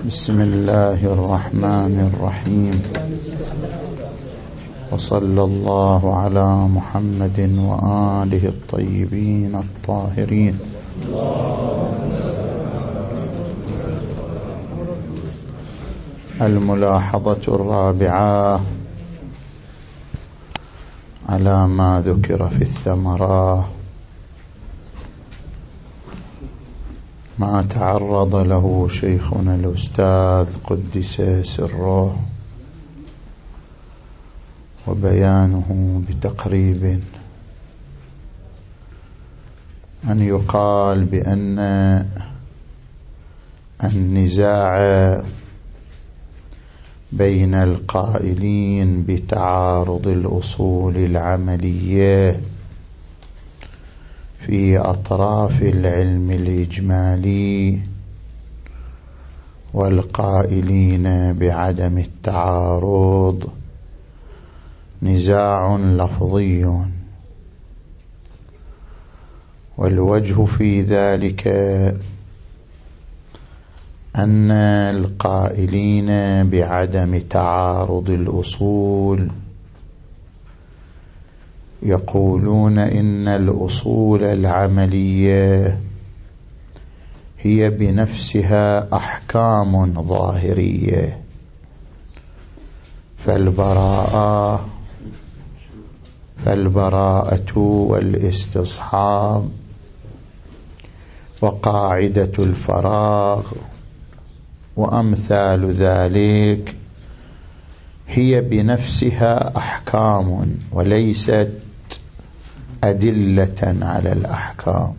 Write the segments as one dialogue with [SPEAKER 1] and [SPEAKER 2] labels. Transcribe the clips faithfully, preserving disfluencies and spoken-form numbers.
[SPEAKER 1] بسم الله الرحمن الرحيم، وصلى الله على محمد وآله الطيبين الطاهرين. الملاحظة الرابعة على ما ذكر في الثمرة، ما تعرض له شيخنا الأستاذ قدس سره وبيانه بتقريب، أن يقال بأن النزاع بين القائلين بتعارض الأصول العملية في أطراف العلم الإجمالي والقائلين بعدم التعارض نزاع لفظي، والوجه في ذلك أن القائلين بعدم تعارض الأصول يقولون إن الأصول العملية هي بنفسها أحكام ظاهرية، فالبراءة فالبراءة والاستصحاب وقاعدة الفراغ وأمثال ذلك هي بنفسها أحكام وليست أدلة على الأحكام،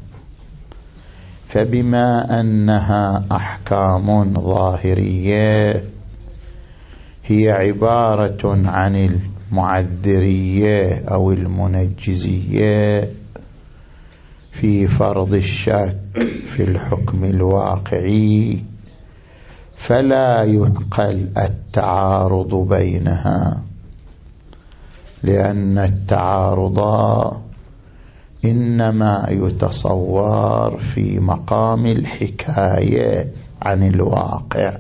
[SPEAKER 1] فبما أنها أحكام ظاهرية هي عبارة عن المعذرية أو المنجزية في فرض الشك في الحكم الواقعي، فلا يعقل التعارض بينها، لأن التعارض إنما يتصور في مقام الحكاية عن الواقع،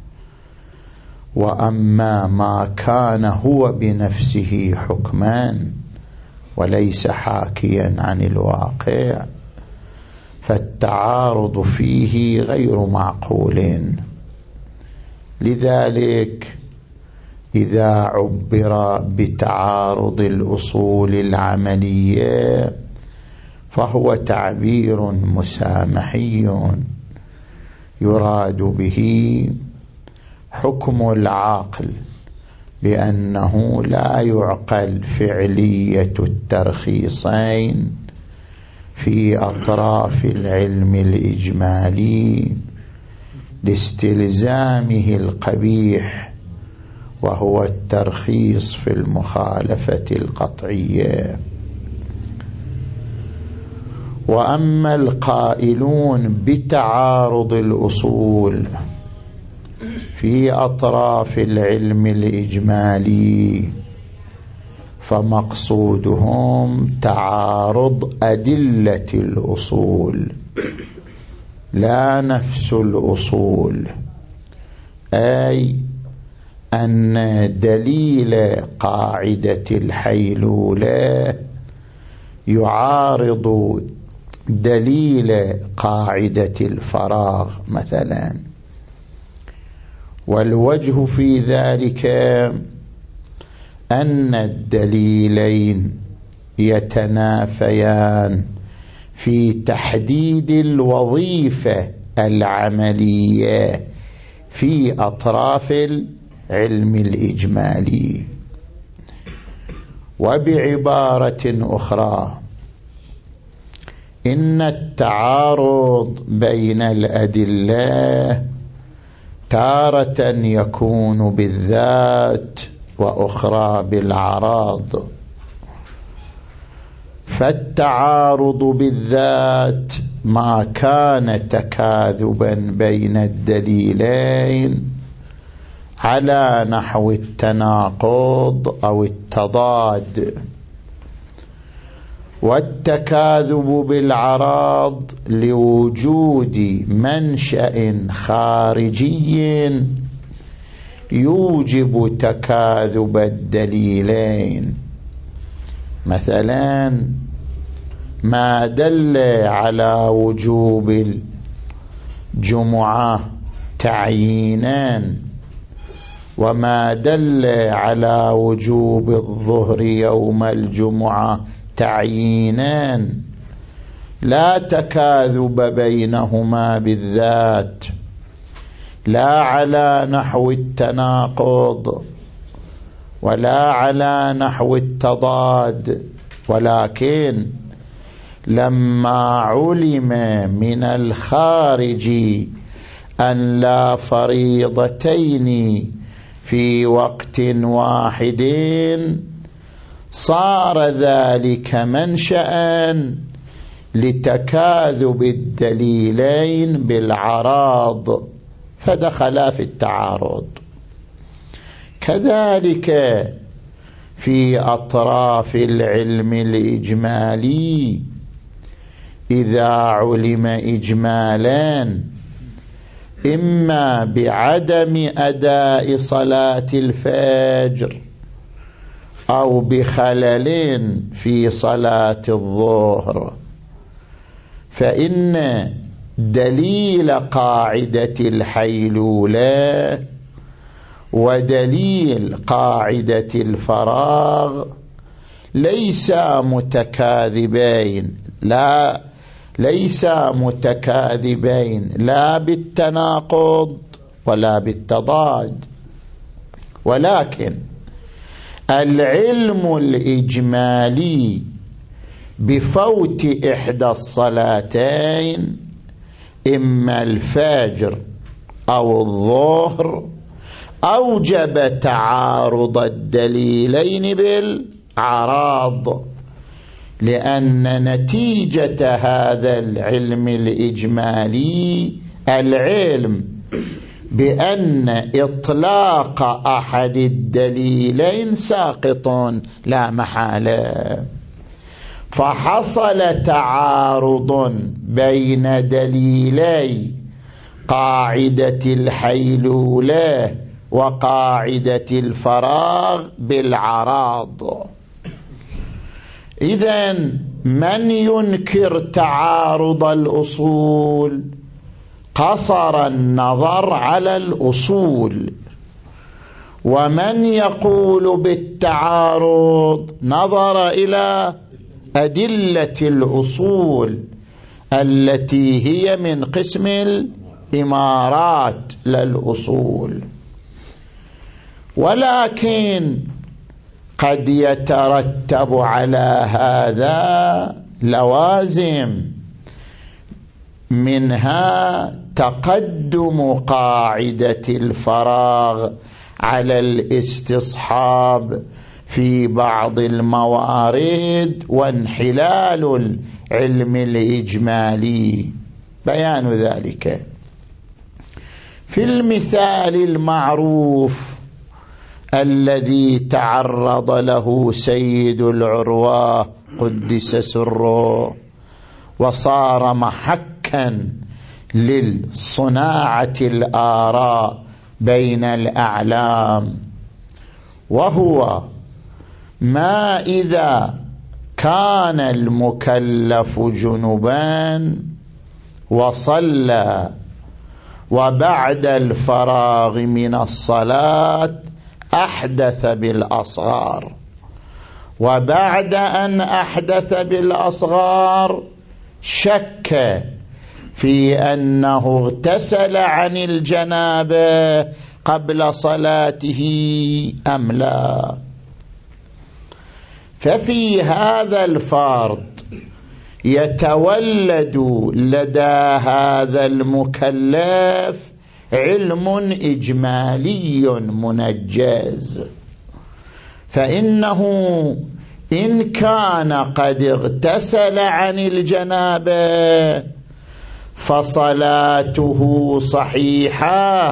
[SPEAKER 1] وأما ما كان هو بنفسه حكما وليس حاكيا عن الواقع فالتعارض فيه غير معقول. لذلك إذا عبر بتعارض الأصول العملية فهو تعبير مسامحي يراد به حكم العقل، لأنه لا يعقل فعلية الترخيصين في أطراف العلم الإجمالي لاستلزامه القبيح، وهو الترخيص في المخالفة القطعية. وأما القائلون بتعارض الأصول في أطراف العلم الإجمالي فمقصودهم تعارض أدلة الأصول لا نفس الأصول، أي أن دليل قاعدة الحيلولة يعارض دليل قاعدة الفراغ مثلا، والوجه في ذلك أن الدليلين يتنافيان في تحديد الوظيفة العملية في أطراف العلم الإجمالي. وبعبارة أخرى، إن التعارض بين الأدلة تارة يكون بالذات وأخرى بالعراض، فالتعارض بالذات ما كان تكاذبا بين الدليلين على نحو التناقض أو التضاد، والتكاذب بالعراض لوجود منشأ خارجي يوجب تكاذب الدليلين. مثلا ما دل على وجوب الجمعة تعيينان وما دل على وجوب الظهر يوم الجمعة تعيينان لا تكاذب بينهما بالذات، لا على نحو التناقض ولا على نحو التضاد، ولكن لما علم من الخارج أن لا فريضتين في وقت واحد صار ذلك منشأ لتكاذب الدليلين بالعراض فدخلا في التعارض. كذلك في أطراف العلم الإجمالي إذا علم إجمالان إما بعدم أداء صلاة الفجر أو بخلل في صلاة الظهر، فإن دليل قاعدة الحيلولة ودليل قاعدة الفراغ ليس متكاذبين، لا ليس متكاذبين لا بالتناقض ولا بالتضاد، ولكن العلم الإجمالي بفوت إحدى الصلاتين إما الفجر أو الظهر أوجب تعارض الدليلين بالعراض، لأن نتيجة هذا العلم الإجمالي العلم بأن إطلاق أحد الدليلين ساقط لا محالة، فحصل تعارض بين دليلي قاعدة الحيلولة وقاعدة الفراغ بالعراض. إذن من ينكر تعارض الأصول قصر النظر على الأصول، ومن يقول بالتعارض نظر إلى أدلة الأصول التي هي من قسم الإمارات للأصول. ولكن قد يترتب على هذا لوازم، منها تقدم قاعدة الفراغ على الاستصحاب في بعض الموارد وانحلال العلم الإجمالي. بيان ذلك في المثال المعروف الذي تعرض له سيد العروة قدس سره وصار محكا للصناعة الآراء بين الأعلام، وهو ما إذا كان المكلف جنبا وصلى وبعد الفراغ من الصلاة أحدث بالأصغار، وبعد أن أحدث بالأصغار شك في أنه اغتسل عن الجنابة قبل صلاته أم لا، ففي هذا الفرض يتولد لدى هذا المكلف علم إجمالي منجز، فإنه إن كان قد اغتسل عن الجنابة فصلاته صحيحة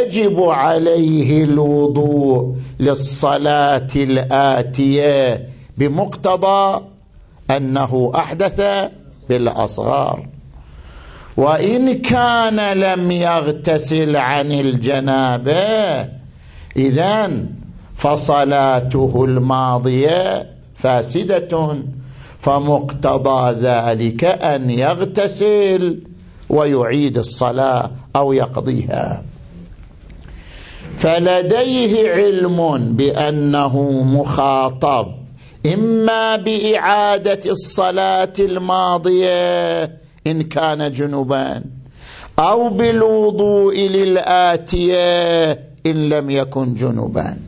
[SPEAKER 1] ويجب عليه الوضوء للصلاة الآتية بمقتضى أنه أحدث بالأصغر. وإن كان لم يغتسل عن الجنابة إذن فصلاته الماضية فاسدة، فمقتضى ذلك أن يغتسل ويعيد الصلاة أو يقضيها. فلديه علم بأنه مخاطب إما بإعادة الصلاة الماضية إن كان جنبا أو بالوضوء للآتية إن لم يكن جنبا.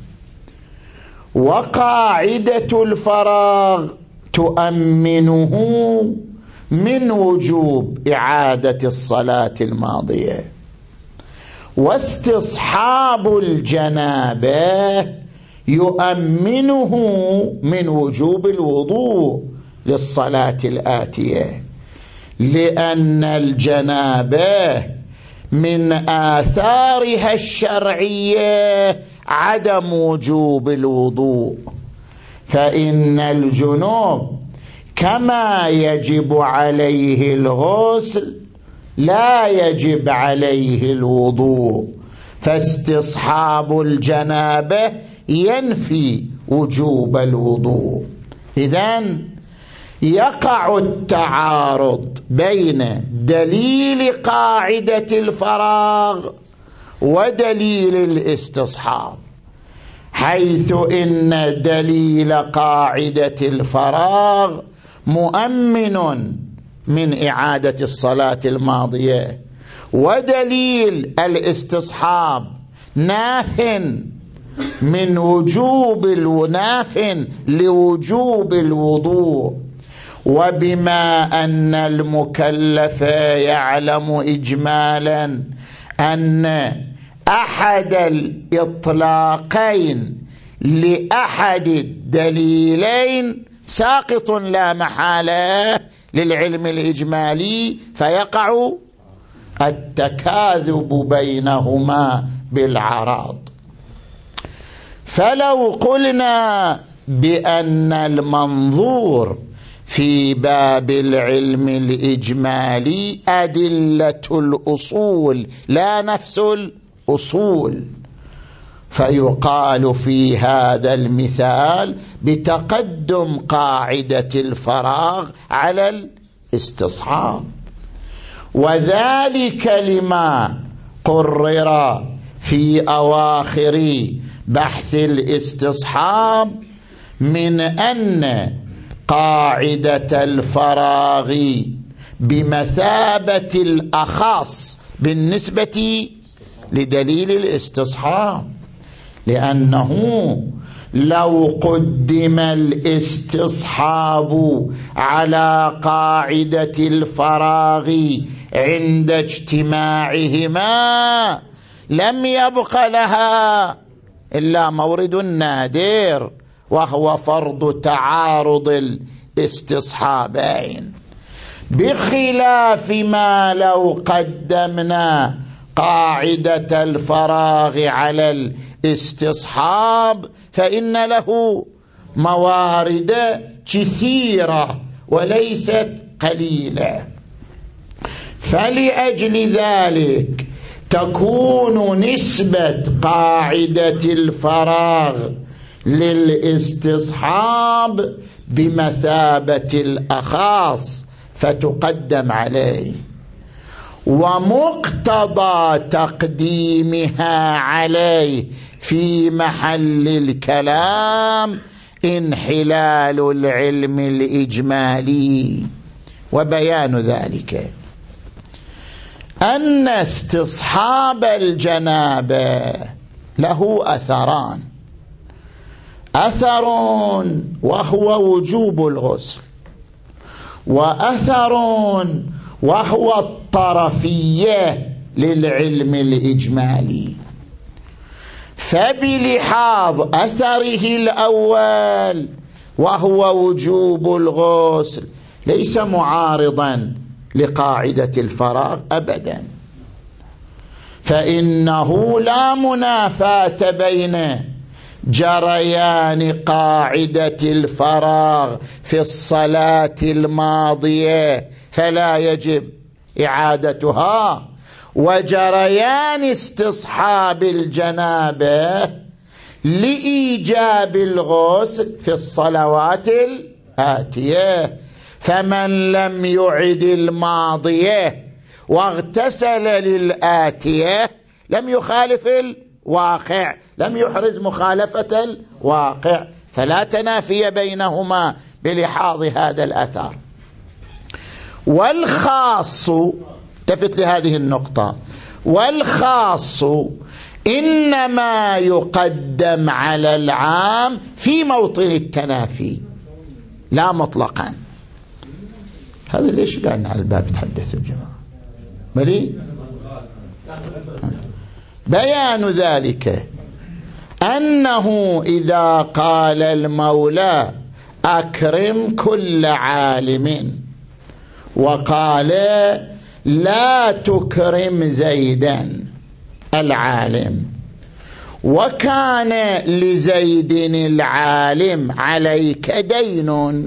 [SPEAKER 1] وقاعدة الفراغ تؤمنه من وجوب إعادة الصلاة الماضية، واستصحاب الجنابة يؤمنه من وجوب الوضوء للصلاة الآتية، لأن الجنابة من آثارها الشرعية عدم وجوب الوضوء، فإن الجنوب كما يجب عليه الغسل لا يجب عليه الوضوء، فاستصحاب الجنابة ينفي وجوب الوضوء. إذن يقع التعارض بين دليل قاعدة الفراغ ودليل الاستصحاب، حيث إن دليل قاعدة الفراغ مؤمن من إعادة الصلاة الماضية، ودليل الاستصحاب ناف من وجوب الناف لوجوب الوضوء. وبما أن المكلف يعلم إجمالا أن أحد الإطلاقين لأحد الدليلين ساقط لا محالة للعلم الإجمالي، فيقع التكاذب بينهما بالعراض. فلو قلنا بأن المنظور في باب العلم الإجمالي أدلة الأصول لا نفس الأصول، فيقال في هذا المثال بتقدم قاعدة الفراغ على الاستصحاب، وذلك لما قرر في أواخر بحث الاستصحاب من أن قاعدة الفراغ بمثابة الأخص بالنسبة لدليل الاستصحاب، لأنه لو قدم الاستصحاب على قاعدة الفراغ عند اجتماعهما لم يبق لها إلا مورد نادر، وهو فرض تعارض الاستصحابين، بخلاف ما لو قدمنا قاعدة الفراغ على الاستصحاب فإن له موارد كثيرة وليست قليلة. فلأجل ذلك تكون نسبة قاعدة الفراغ للاستصحاب بمثابة الأخاص فتقدم عليه، ومقتضى تقديمها عليه في محل الكلام انحلال العلم الإجمالي. وبيان ذلك أن استصحاب الجنابة له أثران: أثر وهو وجوب الغسل، وأثر وهو الطرفية للعلم الإجمالي. فبلحاظ أثره الأول وهو وجوب الغسل ليس معارضا لقاعدة الفراغ أبدا، فإنه لا منافاة بين جريان قاعدة الفراغ في الصلاة الماضية فلا يجب إعادتها، وجريان استصحاب الجنابة لإيجاب الغسل في الصلوات الآتية. فمن لم يعد الماضية واغتسل للآتية لم يخالف الواقع، لم يحرز مخالفة الواقع، فلا تنافي بينهما بلحاظ هذا الأثر. والخاص، التفت لهذه النقطة، والخاص إنما يقدم على العام في موطن التنافي لا مطلقا. هذا ليش قاعدين على الباب يتحدثوا الجماعة ملي؟ بيان ذلك أنه إذا قال المولى أكرم كل عالم وقال لا تكرم زيدا العالم، وكان لزيد العالم عليك دين،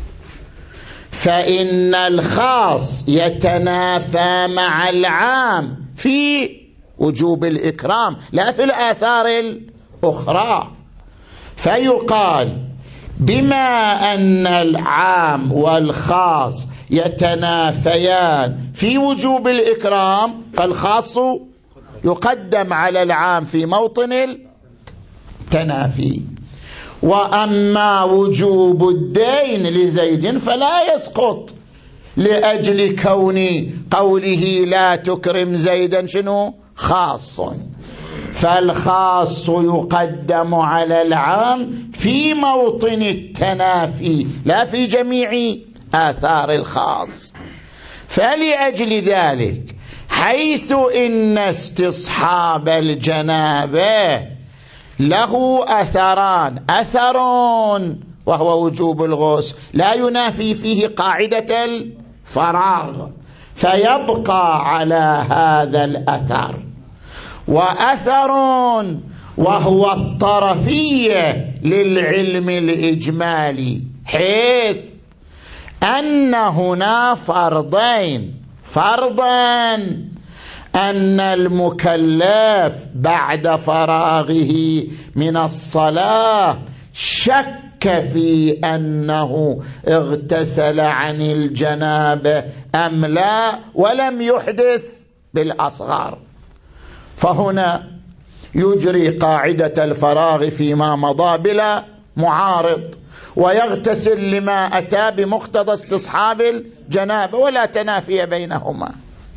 [SPEAKER 1] فإن الخاص يتنافى مع العام في وجوب الإكرام لا في الآثار الأخرى. فيقال بما أن العام والخاص يتنافيان في وجوب الإكرام فالخاص يقدم على العام في موطن التنافي. وأما وجوب الدين لزيد فلا يسقط لأجل كون قوله لا تكرم زيدا شنو خاص، فالخاص يقدم على العام في موطن التنافي لا في جميع آثار الخاص. فلأجل ذلك حيث إن استصحاب الجنابة له أثران، أثر وهو وجوب الغسل لا ينافي فيه قاعدة الفراغ فيبقى على هذا الأثر، وأثر وهو الطرفية للعلم الإجمالي حيث أن هنا فرضين: فرضا أن المكلف بعد فراغه من الصلاة شك في أنه اغتسل عن الجنابة أم لا ولم يحدث بالأصغر، فهنا يجري قاعدة الفراغ فيما مضى بلا معارض ويغتسل لما أتى بمقتضى استصحاب الجنابة ولا تنافي بينهما.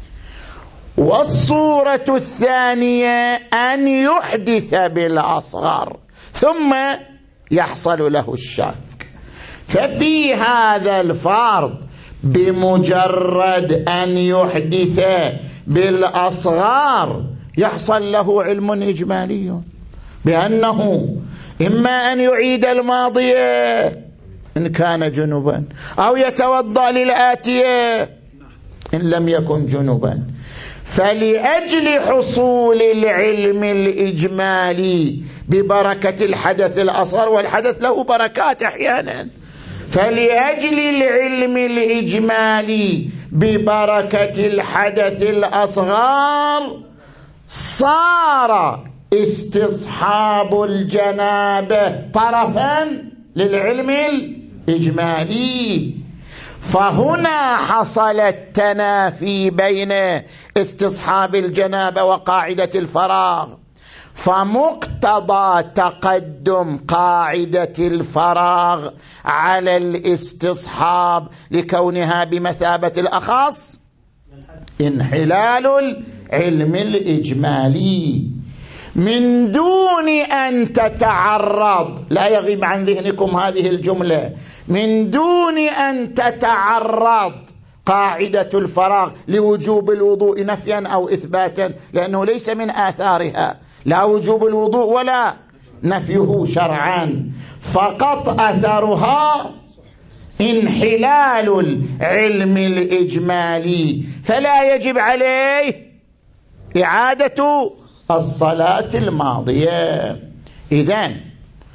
[SPEAKER 1] والصورة الثانية أن يحدث بالأصغر ثم يحصل له الشك، ففي هذا الفرض بمجرد أن يحدث بالأصغر يحصل له علم إجمالي بأنه إما أن يعيد الماضية إن كان جنبا أو يتوضأ للآتية إن لم يكن جنبا. فلأجل حصول العلم الإجمالي ببركة الحدث الأصغر، والحدث له بركات أحيانا، فلأجل العلم الإجمالي ببركة الحدث الأصغر صار استصحاب الجنابة طرفا للعلم الإجمالي. فهنا حصل التنافي بين استصحاب الجنابة وقاعدة الفراغ، فمقتضى تقدم قاعدة الفراغ على الاستصحاب لكونها بمثابة الأخص انحلال العلم الإجمالي من دون أن تتعرض، لا يغيب عن ذهنكم هذه الجملة، من دون أن تتعرض قاعدة الفراغ لوجوب الوضوء نفيا أو إثباتا، لأنه ليس من آثارها لا وجوب الوضوء ولا نفيه شرعا، فقط أثرها انحلال العلم الإجمالي، فلا يجب عليه إعادة الصلاة الماضية. إذن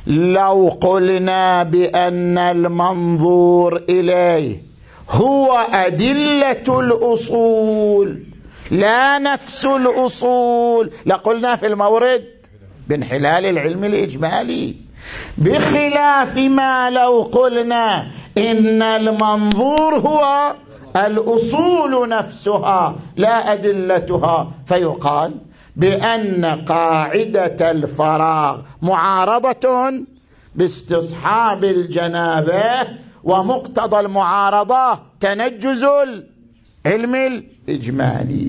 [SPEAKER 1] لو قلنا بأن المنظور إليه هو أدلة الأصول لا نفس الأصول لقلنا في المورد بانحلال العلم الإجمالي، بخلاف ما لو قلنا إن المنظور هو الأصول نفسها لا أدلتها، فيقال بأن قاعدة الفراغ معارضة باستصحاب الجنابة، ومقتضى المعارضة تنجز العلم الإجمالي،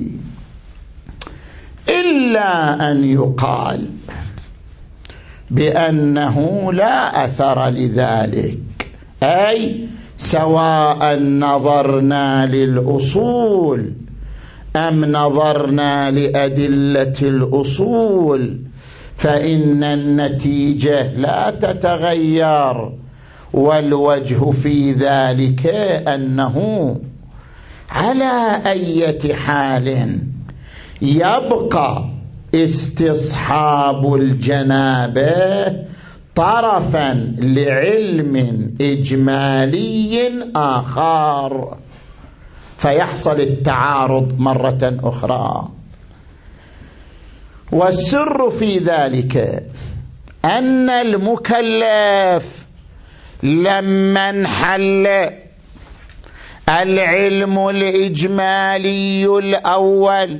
[SPEAKER 1] إلا أن يقال بأنه لا أثر لذلك، أي سواء نظرنا للأصول أم نظرنا لأدلة الأصول فإن النتيجة لا تتغير، والوجه في ذلك أنه على أي حال يبقى استصحاب الجنابة طرفا لعلم إجمالي آخر، فيحصل التعارض مرة أخرى. والسر في ذلك أن المكلف لما انحل العلم الإجمالي الأول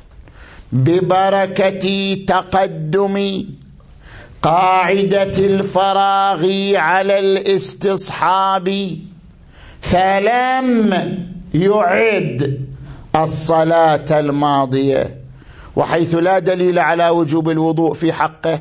[SPEAKER 1] ببركة تقدم قاعدة الفراغ على الاستصحاب، فلم يعد الصلاة الماضية، وحيث لا دليل على وجوب الوضوء في حقه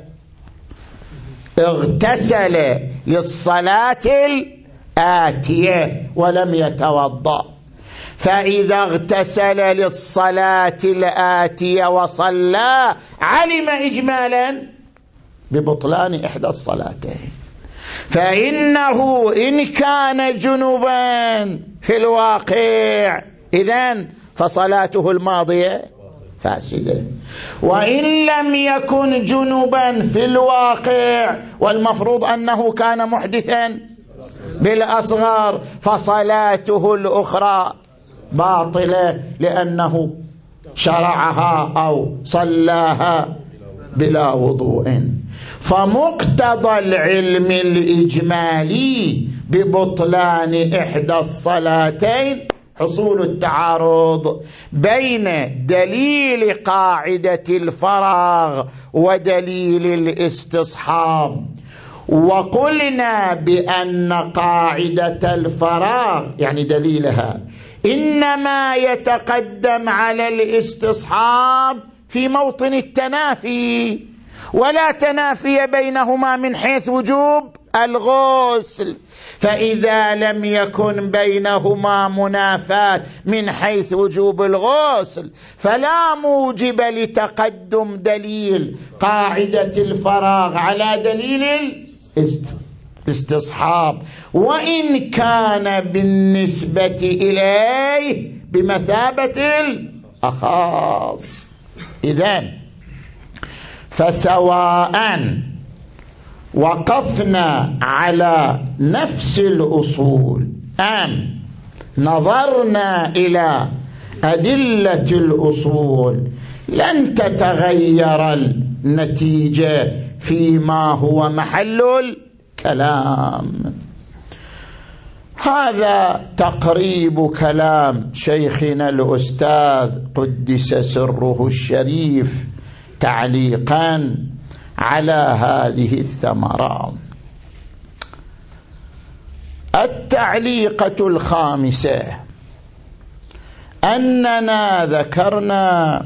[SPEAKER 1] اغتسل للصلاة الآتية ولم يتوضأ، فإذا اغتسل للصلاة الآتية وصلى علم إجمالا ببطلان إحدى الصلاتين، فإنه إن كان جنبا في الواقع إذن فصلاته الماضية فاسدة، وإن لم يكن جنبا في الواقع والمفروض أنه كان محدثا بالأصغر فصلاته الأخرى باطلة لأنه شرعها أو صلاها بلا وضوء. فمقتضى العلم الإجمالي ببطلان إحدى الصلاتين حصول التعارض بين دليل قاعدة الفراغ ودليل الاستصحاب. وقلنا بأن قاعدة الفراغ يعني دليلها إنما يتقدم على الاستصحاب في موطن التنافي، ولا تنافي بينهما من حيث وجوب الغسل، فإذا لم يكن بينهما منافاة من حيث وجوب الغسل فلا موجب لتقدم دليل قاعدة الفراغ على دليل الاستصحاب، وإن كان بالنسبة إليه بمثابة الأخاص. إذن فسواء وقفنا على نفس الأصول أم نظرنا إلى أدلة الأصول لن تتغير النتيجة فيما هو محل الكلام. هذا تقريب كلام شيخنا الأستاذ قدس سره الشريف تعليقا على هذه الثمرة. التعليقة الخامسة أننا ذكرنا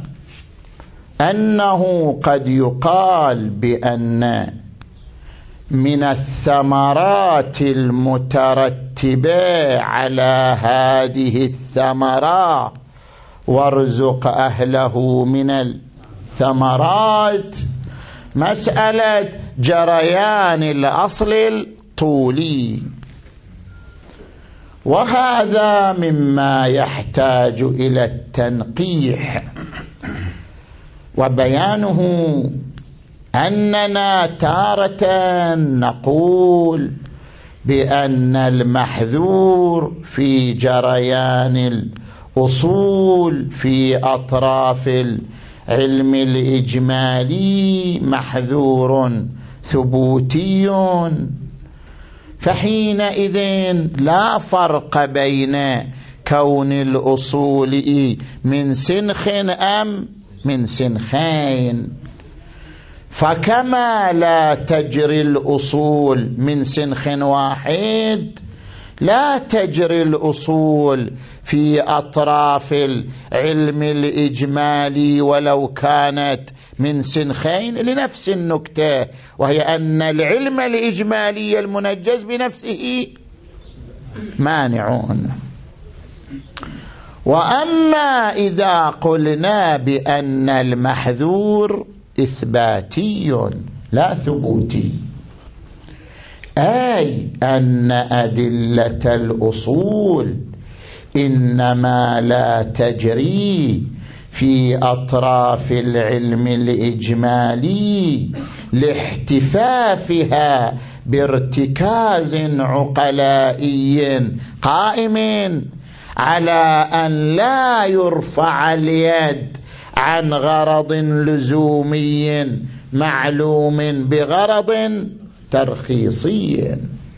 [SPEAKER 1] أنه قد يقال بأن من الثمرات المترتبة على هذه الثمرة وارزق أهله من الثمرات مسألة جريان الأصل الطولي، وهذا مما يحتاج إلى التنقيح وبيانه أننا تارة نقول بأن المحذور في جريان الأصول في أطراف العلم الإجمالي محذور ثبوتي، فحينئذ لا فرق بين كون الأصول من سنخ أم من سنخين. فكما لا تجري الأصول من سنخ واحد، لا تجري الأصول في أطراف العلم الإجمالي ولو كانت من سنخين، لنفس النكتة، وهي أن العلم الإجمالي المنجز بنفسه مانعون. وأما إذا قلنا بأن المحذور إثباتي لا ثبوتي، أي أن أدلة الأصول إنما لا تجري في أطراف العلم الإجمالي لاحتفافها بارتكاز عقلائي قائم على أن لا يرفع اليد عن غرض لزومي معلوم بغرض ترخيصي.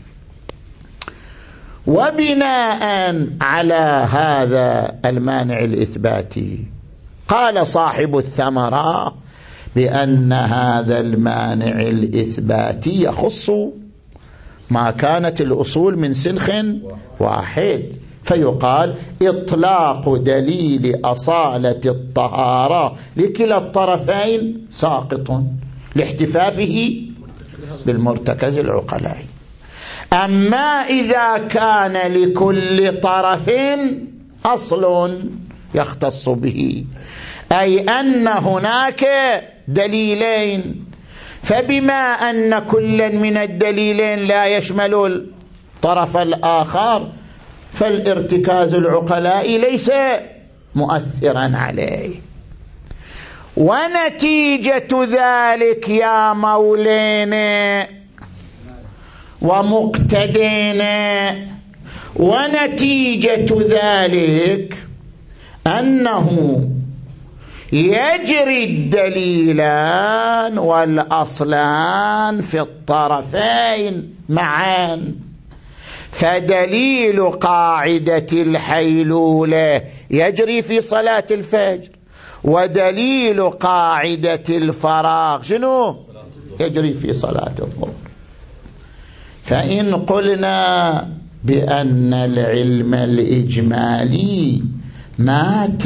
[SPEAKER 1] وبناء على هذا المانع الإثباتي قال صاحب الثمرة بأن هذا المانع الإثباتي يخص ما كانت الأصول من سنخ واحد، فيقال إطلاق دليل أصالة الطهارة لكلا الطرفين ساقط لاحتفافه بالمرتكز العقلائي. أما إذا كان لكل طرف أصل يختص به، أي أن هناك دليلين، فبما أن كل من الدليلين لا يشمل الطرف الآخر فالارتكاز العقلائي ليس مؤثرا عليه. ونتيجة ذلك يا مولينا ومقتدينا، ونتيجة ذلك أنه يجري الدليلان والأصلان في الطرفين معا. فدليل قاعدة الحيلولة يجري في صلاة الفجر، ودليل قاعدة الفراغ شنو؟ يجري في صلاة الظهر. فإن قلنا بأن العلم الإجمالي مات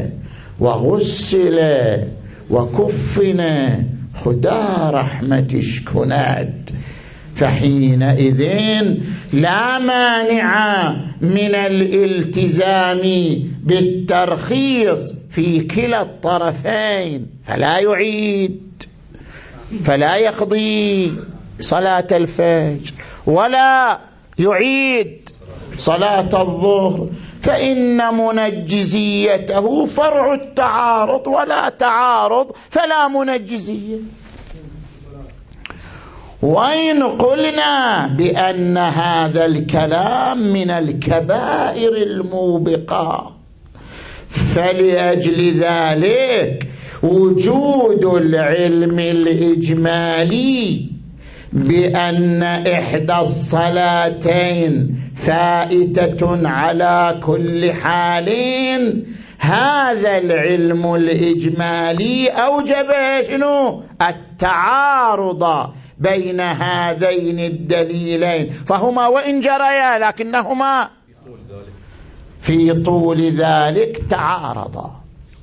[SPEAKER 1] وغسل وكفن خدا رحمتش كند، فحينئذ لا مانع من الالتزام بالترخيص في كلا الطرفين، فلا يعيد فلا يقضي صلاة الفجر ولا يعيد صلاة الظهر، فإن منجزيته فرع التعارض، ولا تعارض فلا منجزية. وإن قلنا بأن هذا الكلام من الكبائر الموبقة، فلأجل ذلك وجود العلم الإجمالي بأن إحدى الصلاتين فائتة على كل حال، هذا العلم الإجمالي أوجب شنو؟ التعارض بين هذين الدليلين، فهما وإن جريا لكنهما في طول ذلك تعارضا.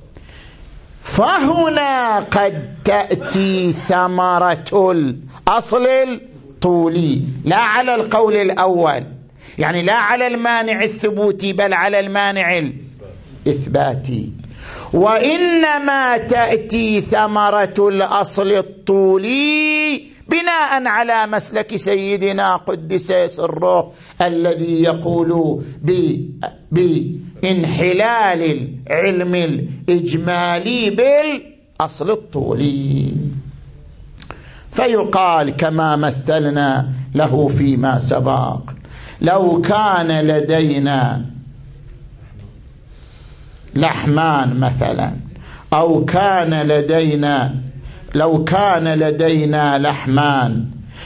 [SPEAKER 1] فهنا قد تأتي ثمرة الأصل الطولي، لا على القول الأول، يعني لا على المانع الثبوتي بل على المانع الإثباتي. وإنما تأتي ثمرة الأصل الطولي بناء على مسلك سيدنا قدس سره الذي يقول بانحلال العلم الإجمالي بالأصل الطولي. فيقال كما مثلنا له فيما سبق: لو كان لدينا لحمان مثلا، أو كان لدينا لو كان لدينا لحمان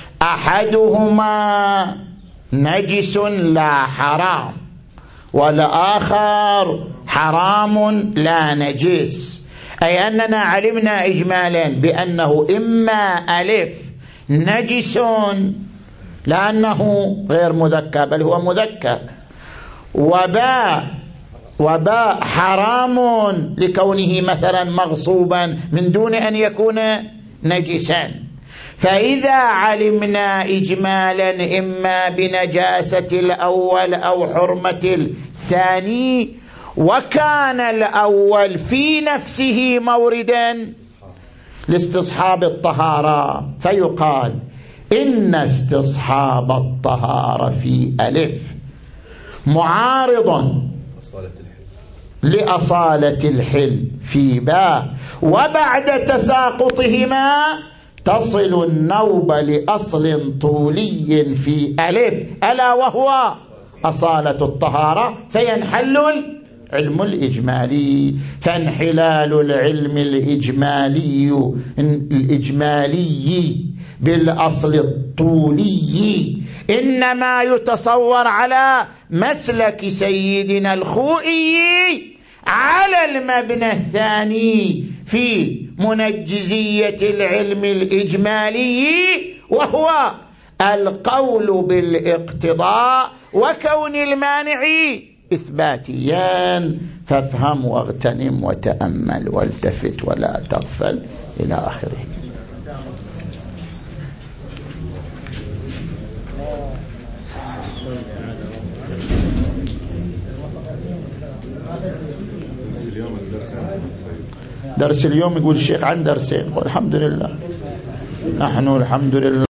[SPEAKER 1] أحدهما نجس لا حرام، والآخر حرام لا نجس، أي أننا علمنا إجمالا بأنه إما ألف نجس لأنه غير مذكر بل هو مذكر، وباء وباء حرام لكونه مثلا مغصوبا من دون أن يكون نجسا. فإذا علمنا إجمالا إما بنجاسة الأول أو حرمة الثاني، وكان الأول في نفسه موردا لاستصحاب الطهارة، فيقال إن استصحاب الطهارة في ألف معارض لأصالة الحل في باء، وبعد تساقطهما تصل النوبة لأصل طولي في ألف ألا وهو أصالة الطهارة، فينحل العلم الإجمالي. فانحلال العلم الإجمالي الإجمالي بالأصل الطولي إنما يتصور على مسلك سيدنا الخوئي على المبنى الثاني في منجزية العلم الإجمالي، وهو القول بالاقتضاء وكون المانع إثباتيا. فافهم واغتنم وتأمل والتفت ولا تغفل إلى آخره. درس اليوم يقول الشيخ عن درسين، والحمد لله نحن الحمد لله